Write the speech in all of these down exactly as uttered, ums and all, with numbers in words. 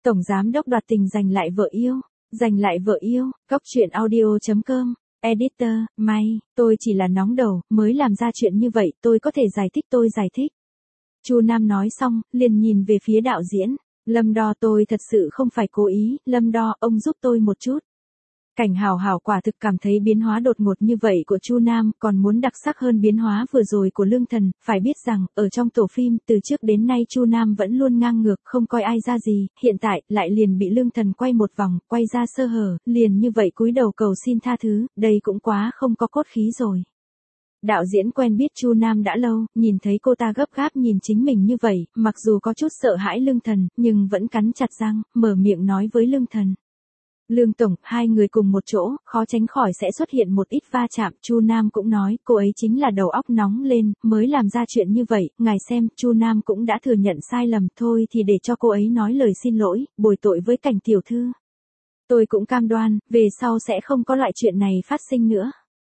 Tổng giám đốc đoạt tình giành lại vợ yêu, giành lại vợ yêu, Cóc truyện audio chấm com, editor, may, tôi chỉ là nóng đầu, mới làm ra chuyện như vậy, tôi có thể giải thích tôi giải thích. Chu Nam nói xong, liền nhìn về phía đạo diễn, Lâm Đo tôi thật sự không phải cố ý, Lâm Đo, ông giúp tôi một chút. Cảnh Hào Hào quả thực cảm thấy biến hóa đột ngột như vậy của Chu Nam còn muốn đặc sắc hơn biến hóa vừa rồi của Lương Thần, phải biết rằng, ở trong tổ phim, từ trước đến nay Chu Nam vẫn luôn ngang ngược, không coi ai ra gì, hiện tại, lại liền bị Lương Thần quay một vòng, quay ra sơ hở, liền như vậy cúi đầu cầu xin tha thứ, đây cũng quá không có cốt khí rồi. Đạo diễn quen biết Chu Nam đã lâu, nhìn thấy cô ta gấp gáp nhìn chính mình như vậy, mặc dù có chút sợ hãi Lương Thần, nhưng vẫn cắn chặt răng, mở miệng nói với Lương Thần. Lương Tổng, hai người cùng một chỗ, khó tránh khỏi sẽ xuất hiện một ít va chạm, Chu Nam cũng nói, cô ấy chính là đầu óc nóng lên, mới làm ra chuyện như vậy, ngài xem, Chu Nam cũng đã thừa nhận sai lầm, thôi thì để cho cô ấy nói lời xin lỗi, bồi tội với Cảnh tiểu thư. Tôi cũng cam đoan, về sau sẽ không có loại chuyện này phát sinh nữa.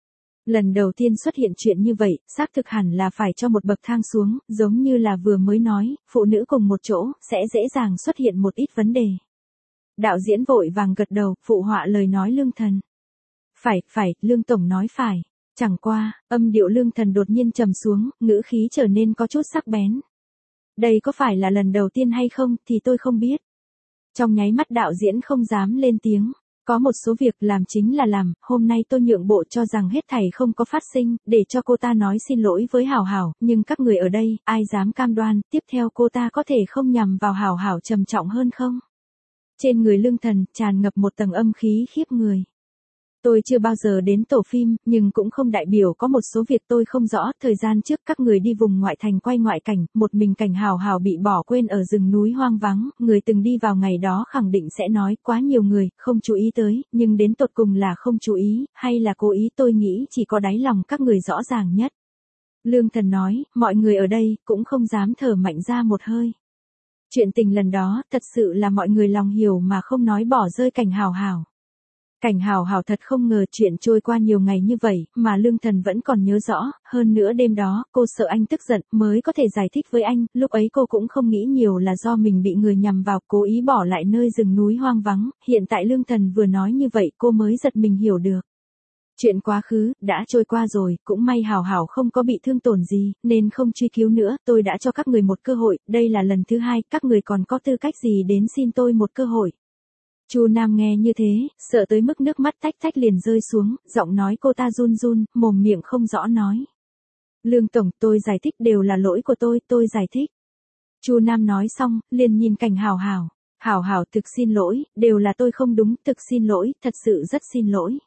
Lần đầu tiên xuất hiện chuyện như vậy, xác thực hẳn là phải cho một bậc thang xuống, giống như là vừa mới nói, phụ nữ cùng một chỗ, sẽ dễ dàng xuất hiện một ít vấn đề. Đạo diễn vội vàng gật đầu, phụ họa lời nói Lương Thần. Phải, phải, Lương Tổng nói phải. Chẳng qua, âm điệu Lương Thần đột nhiên trầm xuống, ngữ khí trở nên có chút sắc bén. Đây có phải là lần đầu tiên hay không, thì tôi không biết. Trong nháy mắt đạo diễn không dám lên tiếng. Có một số việc làm chính là làm, hôm nay tôi nhượng bộ cho rằng hết thảy không có phát sinh, để cho cô ta nói xin lỗi với Hảo Hảo, nhưng các người ở đây, ai dám cam đoan, tiếp theo cô ta có thể không nhằm vào Hảo Hảo trầm trọng hơn không? Trên người Lương Thần, tràn ngập một tầng âm khí khiếp người. Tôi chưa bao giờ đến tổ phim, nhưng cũng không đại biểu có một số việc tôi không rõ. Thời gian trước các người đi vùng ngoại thành quay ngoại cảnh, một mình Cảnh Hào Hào bị bỏ quên ở rừng núi hoang vắng. Người từng đi vào ngày đó khẳng định sẽ nói quá nhiều người, không chú ý tới, nhưng đến tột cùng là không chú ý, hay là cố ý tôi nghĩ chỉ có đáy lòng các người rõ ràng nhất. Lương Thần nói, mọi người ở đây, cũng không dám thở mạnh ra một hơi. Chuyện tình lần đó, thật sự là mọi người lòng hiểu mà không nói bỏ rơi Cảnh Hào Hào. Cảnh Hào Hào thật không ngờ chuyện trôi qua nhiều ngày như vậy, mà Lương Thần vẫn còn nhớ rõ, hơn nữa đêm đó, cô sợ anh tức giận, mới có thể giải thích với anh, lúc ấy cô cũng không nghĩ nhiều là do mình bị người nhằm vào, cố ý bỏ lại nơi rừng núi hoang vắng, hiện tại Lương Thần vừa nói như vậy cô mới giật mình hiểu được. Chuyện quá khứ, đã trôi qua rồi, cũng may Hào Hào không có bị thương tổn gì, nên không truy cứu nữa, tôi đã cho các người một cơ hội, đây là lần thứ hai, các người còn có tư cách gì đến xin tôi một cơ hội. Chu Nam nghe như thế, sợ tới mức nước mắt tách tách liền rơi xuống, giọng nói cô ta run run, mồm miệng không rõ nói. Lương Tổng, tôi giải thích đều là lỗi của tôi, tôi giải thích. Chu Nam nói xong, liền nhìn Cảnh Hào Hào. Hào Hào thực xin lỗi, đều là tôi không đúng, thực xin lỗi, thật sự rất xin lỗi.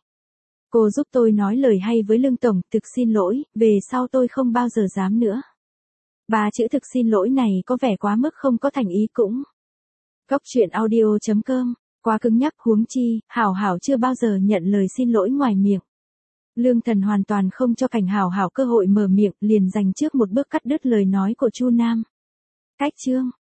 Cô giúp tôi nói lời hay với Lương Tổng, thực xin lỗi, về sau tôi không bao giờ dám nữa. Ba chữ thực xin lỗi này có vẻ quá mức không có thành ý cũng. Cóc truyện audio chấm com, quá cứng nhắc huống chi, Hảo Hảo chưa bao giờ nhận lời xin lỗi ngoài miệng. Lương Thần hoàn toàn không cho Cảnh Hảo Hảo cơ hội mở miệng, liền dành trước một bước cắt đứt lời nói của Chu Nam. Cách chương.